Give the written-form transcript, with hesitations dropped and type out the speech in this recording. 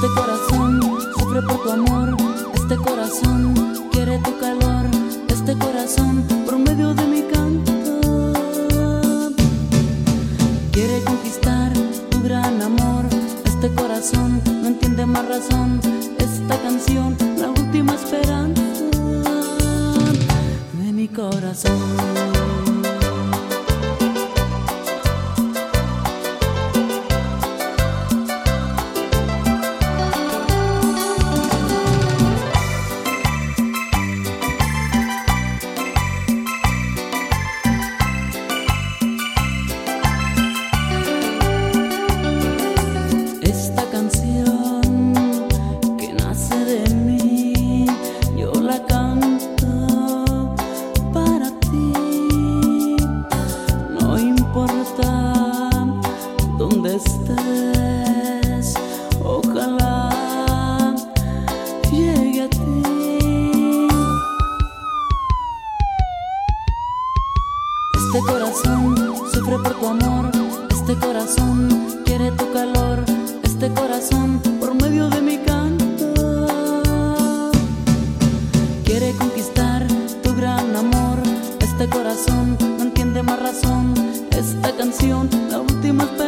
Este corazón sufre por tu amor, este corazón quiere tu calor, este corazón por medio de mi canto quiere conquistar tu gran amor. Este corazón no entiende más razón, esta canción la última esperanza de mi corazón. Esta canción que nace de mí, yo la canto para ti. No importa dónde estés, ojalá llegue a ti. Este corazón sufre por tu amor, este corazón quiere tu calor, este corazón por medio de mi canto quiere conquistar tu gran amor. Este corazón no entiende más razón, esta canción la última esperanza